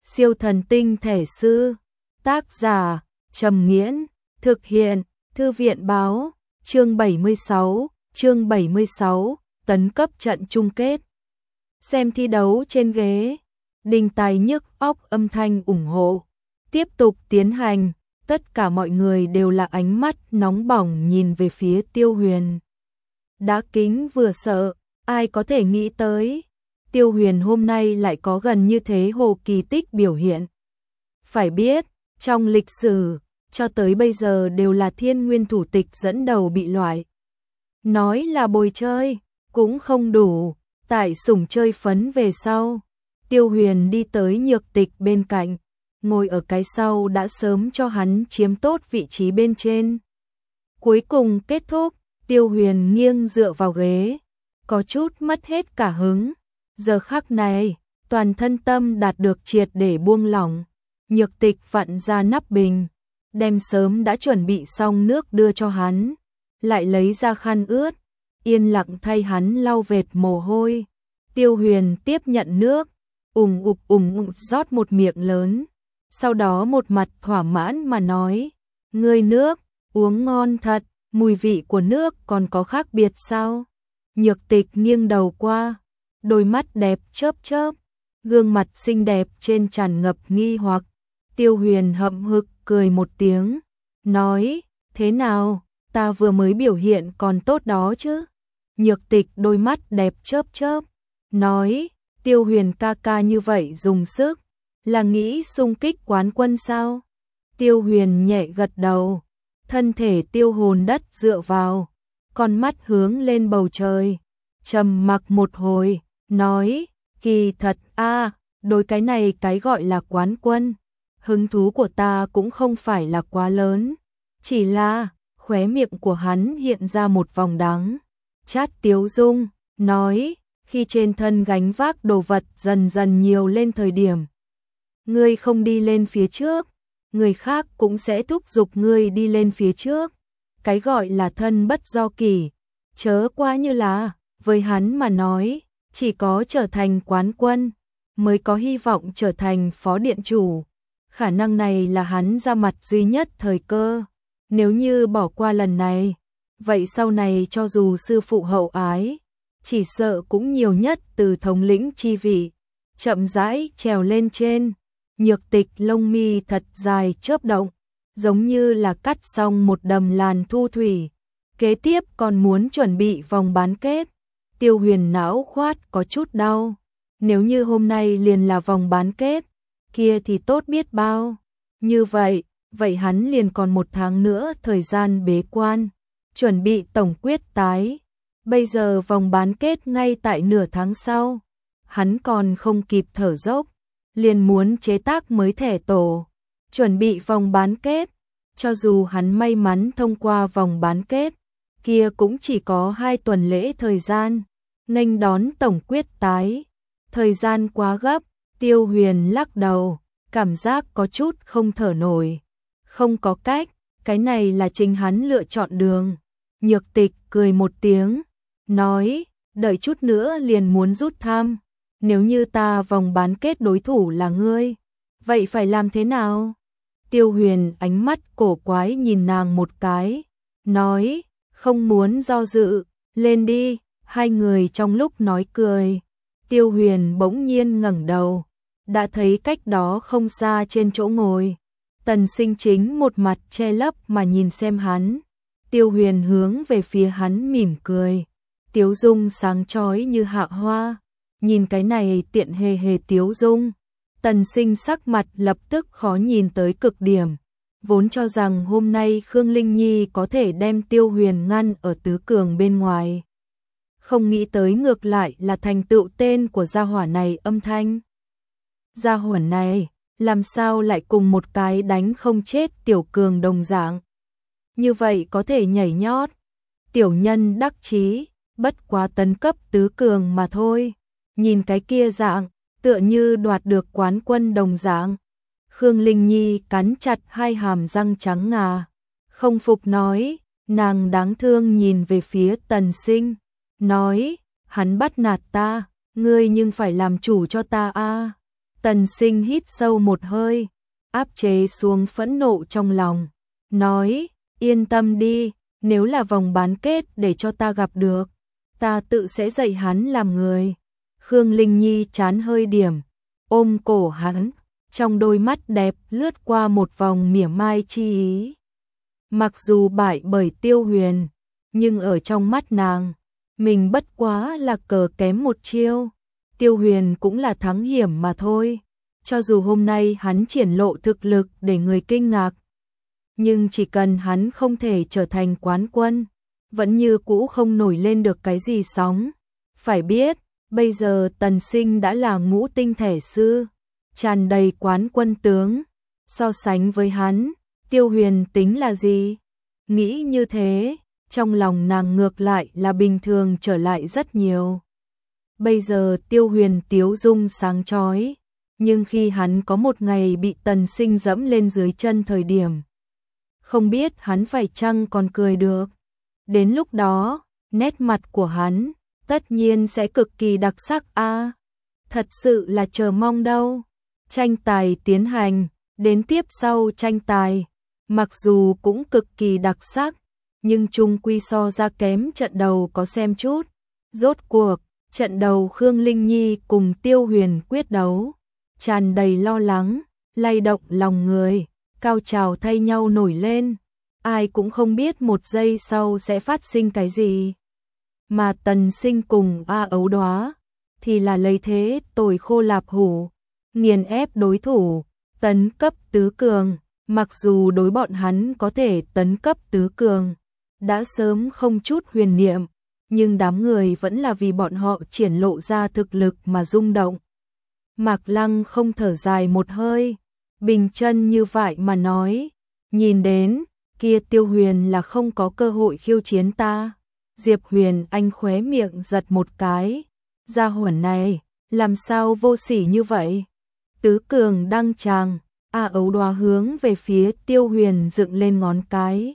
Siêu thần tinh thể sư. Tác giả Trầm Nghiễn. Thực hiện Thư viện báo. Chương 76, tấn cấp trận chung kết. Xem thi đấu trên ghế. Đinh tai nhức óc âm thanh ủng hộ. Tiếp tục tiến hành. Tất cả mọi người đều là ánh mắt nóng bỏng nhìn về phía Tiêu Huyền. Đã kính vừa sợ, ai có thể nghĩ tới. Tiêu Huyền hôm nay lại có gần như thế hồ kỳ tích biểu hiện. Phải biết, trong lịch sử, cho tới bây giờ đều là Thiên Nguyên thủ tịch dẫn đầu bị loại. Nói là bồi chơi, cũng không đủ, tại sủng chơi phấn về sau. Tiêu Huyền đi tới Nhược Tịch bên cạnh, ngồi ở cái sau đã sớm cho hắn chiếm tốt vị trí bên trên. Cuối cùng kết thúc, Tiêu Huyền nghiêng dựa vào ghế, có chút mất hết cả hứng. Giờ khắc này, toàn thân tâm đạt được triệt để buông lỏng. Nhược Tịch vặn ra nắp bình, đem sớm đã chuẩn bị xong nước đưa cho hắn, lại lấy ra khăn ướt, yên lặng thay hắn lau vệt mồ hôi. Tiêu Huyền tiếp nhận nước, ủng rót một miệng lớn, sau đó một mặt thỏa mãn mà nói, ngươi nước, uống ngon thật, mùi vị của nước còn có khác biệt sao? Nhược Tịch nghiêng đầu qua, đôi mắt đẹp chớp chớp, gương mặt xinh đẹp trên tràn ngập nghi hoặc. Tiêu Huyền hậm hực cười một tiếng, nói, thế nào, ta vừa mới biểu hiện còn tốt đó chứ? Nhược Tịch đôi mắt đẹp chớp chớp, nói, Tiêu Huyền ca ca như vậy dùng sức, là nghĩ xung kích quán quân sao? Tiêu Huyền nhẹ gật đầu, thân thể tiêu hồn đất dựa vào, con mắt hướng lên bầu trời, trầm mặc một hồi, nói, kỳ thật đối cái này cái gọi là quán quân, hứng thú của ta cũng không phải là quá lớn, chỉ là, khóe miệng của hắn hiện ra một vòng đắng, chát tiếu dung, nói, khi trên thân gánh vác đồ vật dần dần nhiều lên thời điểm, ngươi không đi lên phía trước, người khác cũng sẽ thúc giục ngươi đi lên phía trước, cái gọi là thân bất do kỷ, chớ quá như là, với hắn mà nói, chỉ có trở thành quán quân, mới có hy vọng trở thành phó điện chủ. Khả năng này là hắn ra mặt duy nhất thời cơ. Nếu như bỏ qua lần này, vậy sau này cho dù sư phụ hậu ái, chỉ sợ cũng nhiều nhất từ thống lĩnh chi vị, chậm rãi trèo lên trên. Nhược Tịch lông mi thật dài chớp động, giống như là cắt xong một đầm làn thu thủy. Kế tiếp còn muốn chuẩn bị vòng bán kết. Tiêu Huyền não khoát có chút đau. Nếu như hôm nay liền là vòng bán kết, kia thì tốt biết bao. Như vậy hắn liền còn một tháng nữa thời gian bế quan, chuẩn bị tổng quyết tái. Bây giờ vòng bán kết ngay tại nửa tháng sau, hắn còn không kịp thở dốc, liền muốn chế tác mới thẻ tổ, chuẩn bị vòng bán kết. Cho dù hắn may mắn thông qua vòng bán kết, kia cũng chỉ có 2 tuần lễ thời gian, nghênh đón tổng quyết tái. Thời gian quá gấp, Tiêu Huyền lắc đầu, cảm giác có chút không thở nổi. Không có cách, cái này là chính hắn lựa chọn đường. Nhược Tịch cười một tiếng, nói, đợi chút nữa liền muốn rút thăm. Nếu như ta vòng bán kết đối thủ là ngươi, vậy phải làm thế nào? Tiêu Huyền ánh mắt cổ quái nhìn nàng một cái, nói, không muốn do dự, lên đi. Hai người trong lúc nói cười, Tiêu Huyền bỗng nhiên ngẩng đầu, đã thấy cách đó không xa trên chỗ ngồi, Tần Sinh chính một mặt che lấp mà nhìn xem hắn. Tiêu Huyền hướng về phía hắn mỉm cười, tiếu dung sáng chói như hạ hoa. Nhìn cái này tiện hề tiếu dung, Tần Sinh sắc mặt lập tức khó nhìn tới cực điểm. Vốn cho rằng hôm nay Khương Linh Nhi có thể đem Tiêu Huyền ngăn ở tứ cường bên ngoài, không nghĩ tới ngược lại là thành tựu tên của gia hỏa này âm thanh. Gia hỏa này, làm sao lại cùng một cái đánh không chết tiểu cường đồng dạng? Như vậy có thể nhảy nhót. Tiểu nhân đắc chí, bất quá tấn cấp tứ cường mà thôi. Nhìn cái kia dạng, tựa như đoạt được quán quân đồng dạng. Khương Linh Nhi cắn chặt 2 hàm răng trắng ngà, không phục nói, nàng đáng thương nhìn về phía Tần Sinh, nói, hắn bắt nạt ta, ngươi nhưng phải làm chủ cho ta a. Tần Sinh hít sâu một hơi, áp chế xuống phẫn nộ trong lòng, nói, yên tâm đi, nếu là vòng bán kết để cho ta gặp được, ta tự sẽ dạy hắn làm người. Khương Linh Nhi chán hơi điểm, ôm cổ hắn, trong đôi mắt đẹp lướt qua một vòng mỉa mai chi ý. Mặc dù bại bởi Tiêu Huyền, nhưng ở trong mắt nàng, mình bất quá là cờ kém một chiêu. Tiêu Huyền cũng là thắng hiểm mà thôi. Cho dù hôm nay hắn triển lộ thực lực để người kinh ngạc, nhưng chỉ cần hắn không thể trở thành quán quân, vẫn như cũ không nổi lên được cái gì sóng. Phải biết, bây giờ Tần Sinh đã là ngũ tinh thể sư, tràn đầy quán quân tướng. So sánh với hắn, Tiêu Huyền tính là gì? Nghĩ như thế, trong lòng nàng ngược lại là bình thường trở lại rất nhiều. Bây giờ Tiêu Huyền tiếu dung sáng chói, nhưng khi hắn có một ngày bị Tần Sinh dẫm lên dưới chân thời điểm, không biết hắn phải chăng còn cười được. Đến lúc đó, nét mặt của hắn tất nhiên sẽ cực kỳ đặc sắc a. Thật sự là chờ mong đâu. Tranh tài tiến hành, đến tiếp sau tranh tài, mặc dù cũng cực kỳ đặc sắc, nhưng chung quy so ra kém trận đầu có xem chút. Rốt cuộc, trận đầu Khương Linh Nhi cùng Tiêu Huyền quyết đấu, tràn đầy lo lắng, lay động lòng người, cao trào thay nhau nổi lên. Ai cũng không biết một giây sau sẽ phát sinh cái gì. Mà Tần Sinh cùng A Ấu Đóa thì là lấy thế tồi khô lạp hủ, nghiền ép đối thủ, tấn cấp tứ cường. Mặc dù đối bọn hắn có thể tấn cấp tứ cường đã sớm không chút huyền niệm, nhưng đám người vẫn là vì bọn họ triển lộ ra thực lực mà rung động. Mạc Lăng không thở dài một hơi, bình chân như vậy mà nói, nhìn đến, kia Tiêu Huyền là không có cơ hội khiêu chiến ta. Diệp Huyền Anh khóe miệng giật một cái, gia hỏa này, làm sao vô sỉ như vậy? Tứ cường đăng tràng, A Ấu Đóa hướng về phía Tiêu Huyền dựng lên ngón cái.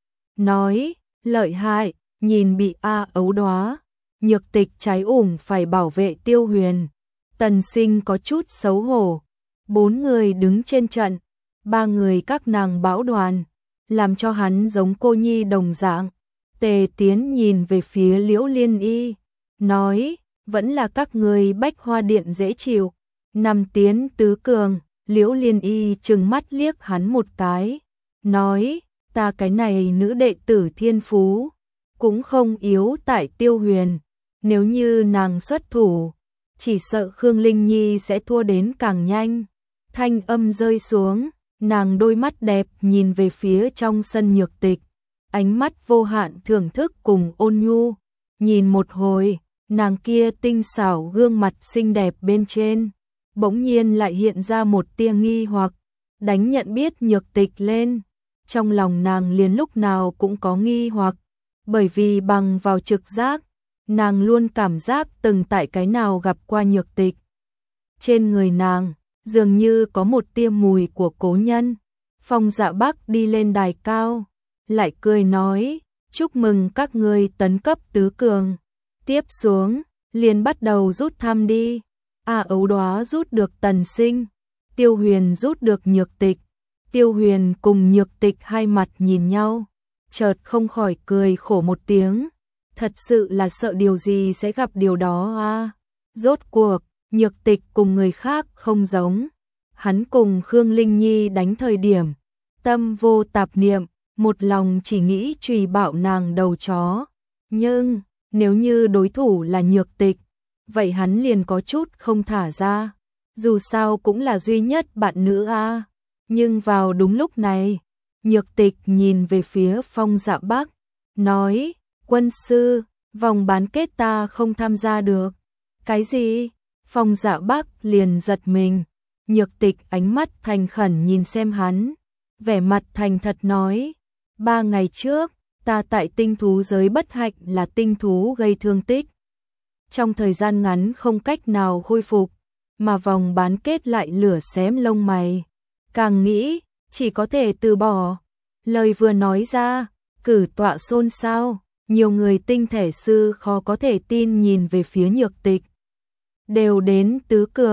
Nói, lợi hại, nhìn bị A Ấu Đóa, Nhược Tịch cháy ủng phải bảo vệ Tiêu Huyền. Tần Sinh có chút xấu hổ. 4 người đứng trên trận, 3 người các nàng bão đoàn, làm cho hắn giống cô nhi đồng dạng. Tề Tiến nhìn về phía Liễu Liên Y, nói, vẫn là các người Bách Hoa Điện dễ chịu. Năm tiến tứ cường, Liễu Liên Y trừng mắt liếc hắn một cái, nói, ta cái này nữ đệ tử thiên phú, cũng không yếu tại Tiêu Huyền, nếu như nàng xuất thủ, chỉ sợ Khương Linh Nhi sẽ thua đến càng nhanh. Thanh âm rơi xuống, nàng đôi mắt đẹp nhìn về phía trong sân Nhược Tịch, ánh mắt vô hạn thưởng thức cùng ôn nhu. Nhìn một hồi, nàng kia tinh xảo gương mặt xinh đẹp bên trên, bỗng nhiên lại hiện ra một tia nghi hoặc, đánh nhận biết Nhược Tịch lên. Trong lòng nàng liền lúc nào cũng có nghi hoặc, bởi vì bằng vào trực giác, nàng luôn cảm giác từng tại cái nào gặp qua Nhược Tịch. Trên người nàng, dường như có một tia mùi của cố nhân. Phong Dạ Bắc đi lên đài cao, lại cười nói, chúc mừng các ngươi tấn cấp tứ cường. Tiếp xuống, liền bắt đầu rút thăm đi. A Ấu Đóa rút được Tần Sinh, Tiêu Huyền rút được Nhược Tịch. Tiêu Huyền cùng Nhược Tịch hai mặt nhìn nhau, chợt không khỏi cười khổ một tiếng. Thật sự là sợ điều gì sẽ gặp điều đó à. Rốt cuộc, Nhược Tịch cùng người khác không giống. Hắn cùng Khương Linh Nhi đánh thời điểm, tâm vô tạp niệm, một lòng chỉ nghĩ trùy bạo nàng đầu chó. Nhưng, nếu như đối thủ là Nhược Tịch, vậy hắn liền có chút không thả ra. Dù sao cũng là duy nhất bạn nữ a. Nhưng vào đúng lúc này, Nhược Tịch nhìn về phía Phong Dạ Bắc, nói, quân sư, vòng bán kết ta không tham gia được. Cái gì? Phong Dạ Bắc liền giật mình. Nhược Tịch ánh mắt thành khẩn nhìn xem hắn, vẻ mặt thành thật nói, 3 ngày trước, ta tại tinh thú giới bất hạnh là tinh thú gây thương tích. Trong thời gian ngắn không cách nào khôi phục, mà vòng bán kết lại lửa xém lông mày. Càng nghĩ, chỉ có thể từ bỏ. Lời vừa nói ra, cử tọa xôn xao, nhiều người tinh thể sư khó có thể tin nhìn về phía Nhược Tịch. Đều đến tứ cường,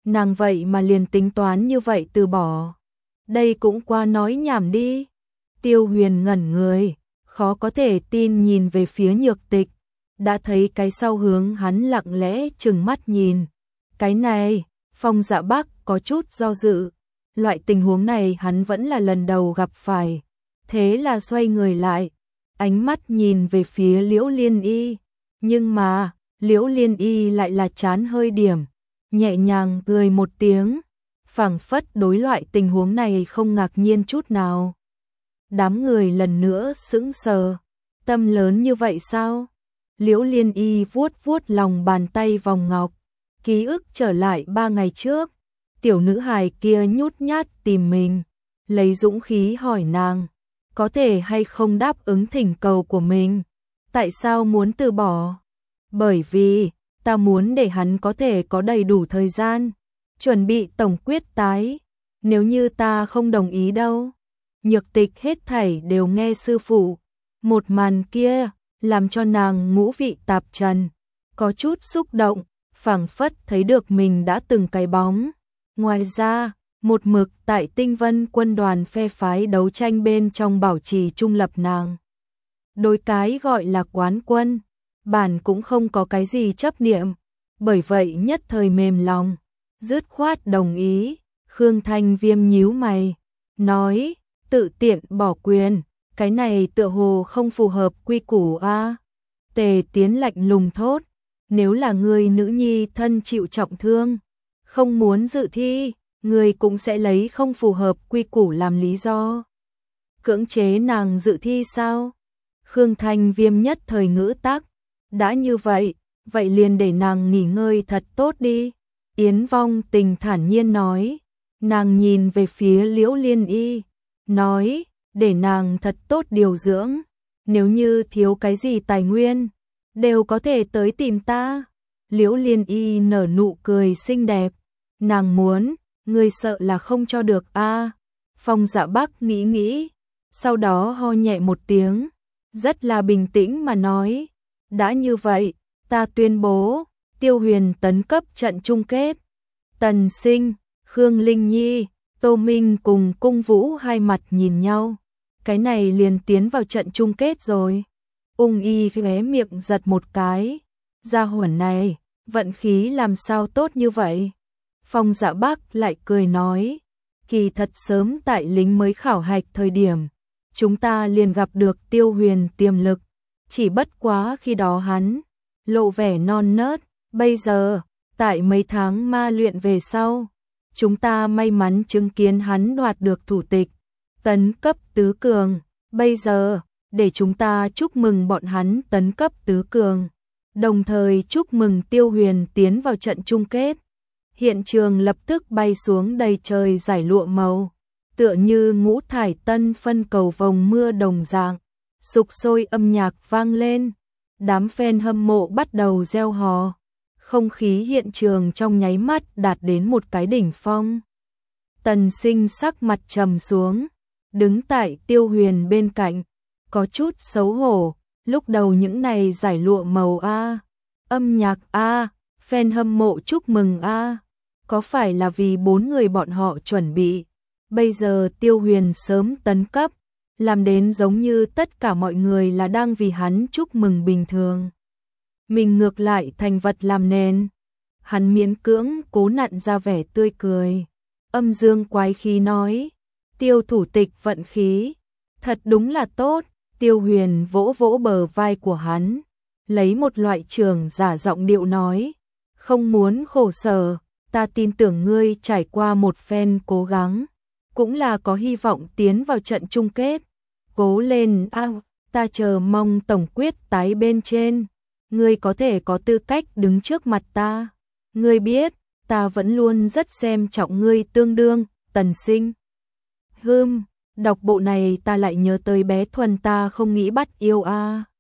nàng vậy mà liền tính toán như vậy từ bỏ. Đây cũng qua nói nhảm đi. Tiêu Huyền ngẩn người, khó có thể tin nhìn về phía Nhược Tịch, đã thấy cái sau hướng hắn lặng lẽ trừng mắt nhìn. Cái này, Phong Dạ Bắc có chút do dự, loại tình huống này hắn vẫn là lần đầu gặp phải, thế là xoay người lại, ánh mắt nhìn về phía Liễu Liên Y, nhưng mà, Liễu Liên Y lại là chán hơi điểm, nhẹ nhàng cười một tiếng, phảng phất đối loại tình huống này không ngạc nhiên chút nào. Đám người lần nữa sững sờ, tâm lớn như vậy sao? Liễu Liên Y vuốt vuốt lòng bàn tay vòng ngọc, ký ức trở lại 3 ngày trước, tiểu nữ hài kia nhút nhát tìm mình, lấy dũng khí hỏi nàng, có thể hay không đáp ứng thỉnh cầu của mình, tại sao muốn từ bỏ? Bởi vì, ta muốn để hắn có thể có đầy đủ thời gian, chuẩn bị tổng quyết tái, nếu như ta không đồng ý đâu. Nhược Tịch hết thảy đều nghe sư phụ, một màn kia, làm cho nàng ngũ vị tạp trần, có chút xúc động, phảng phất thấy được mình đã từng cái bóng. Ngoài ra, một mực tại Tinh Vân quân đoàn phe phái đấu tranh bên trong bảo trì trung lập nàng. Đối cái gọi là quán quân, bản cũng không có cái gì chấp niệm, bởi vậy nhất thời mềm lòng, dứt khoát đồng ý. Khương Thanh Viêm nhíu mày, nói, tự tiện bỏ quyền, cái này tựa hồ không phù hợp quy củ a. Tề Tiến lạnh lùng thốt, nếu là người nữ nhi thân chịu trọng thương, không muốn dự thi, người cũng sẽ lấy không phù hợp quy củ làm lý do. Cưỡng chế nàng dự thi sao? Khương Thanh Viêm nhất thời ngữ tắc, đã như vậy, vậy liền để nàng nghỉ ngơi thật tốt đi. Yến Vong Tình thản nhiên nói, nàng nhìn về phía Liễu Liên Y, nói, để nàng thật tốt điều dưỡng, nếu như thiếu cái gì tài nguyên, đều có thể tới tìm ta. Liễu Liên Y nở nụ cười xinh đẹp, nàng muốn, ngươi sợ là không cho được a. Phong Dạ Bắc nghĩ nghĩ, sau đó ho nhẹ một tiếng, rất là bình tĩnh mà nói, đã như vậy, ta tuyên bố, Tiêu Huyền tấn cấp trận chung kết. Tần Sinh, Khương Linh Nhi, Tô Minh cùng Cung Vũ hai mặt nhìn nhau, cái này liền tiến vào trận chung kết rồi. Ung Y khóe miệng giật một cái, gia hỏa này, vận khí làm sao tốt như vậy? Phong Dạ Bắc lại cười nói, kỳ thật sớm tại lính mới khảo hạch thời điểm, chúng ta liền gặp được Tiêu Huyền tiềm lực, chỉ bất quá khi đó hắn lộ vẻ non nớt, bây giờ, tại mấy tháng ma luyện về sau, chúng ta may mắn chứng kiến hắn đoạt được thủ tịch, tấn cấp tứ cường, bây giờ, để chúng ta chúc mừng bọn hắn tấn cấp tứ cường, đồng thời chúc mừng Tiêu Huyền tiến vào trận chung kết. Hiện trường lập tức bay xuống đầy trời giải lụa màu, tựa như ngũ thải tân phân cầu vồng mưa đồng dạng, sục sôi âm nhạc vang lên, đám fan hâm mộ bắt đầu reo hò, không khí hiện trường trong nháy mắt đạt đến một cái đỉnh phong. Tần Sinh sắc mặt trầm xuống, đứng tại Tiêu Huyền bên cạnh, có chút xấu hổ, lúc đầu những này giải lụa màu a, âm nhạc a, fan hâm mộ chúc mừng a, có phải là vì 4 người bọn họ chuẩn bị, bây giờ Tiêu Huyền sớm tấn cấp, làm đến giống như tất cả mọi người là đang vì hắn chúc mừng bình thường. Mình ngược lại thành vật làm nền. Hắn miễn cưỡng cố nặn ra vẻ tươi cười, âm dương quái khí nói, Tiêu thủ tịch vận khí, thật đúng là tốt. Tiêu Huyền vỗ vỗ bờ vai của hắn, lấy một loại trường giả giọng điệu nói, không muốn khổ sở, ta tin tưởng ngươi trải qua một phen cố gắng, cũng là có hy vọng tiến vào trận chung kết. Cố lên a, ta chờ mong tổng quyết tái bên trên, ngươi có thể có tư cách đứng trước mặt ta. Ngươi biết, ta vẫn luôn rất xem trọng ngươi tương đương, Tần Sinh. Đọc bộ này ta lại nhớ tới bé Thuần ta không nghĩ bắt yêu a.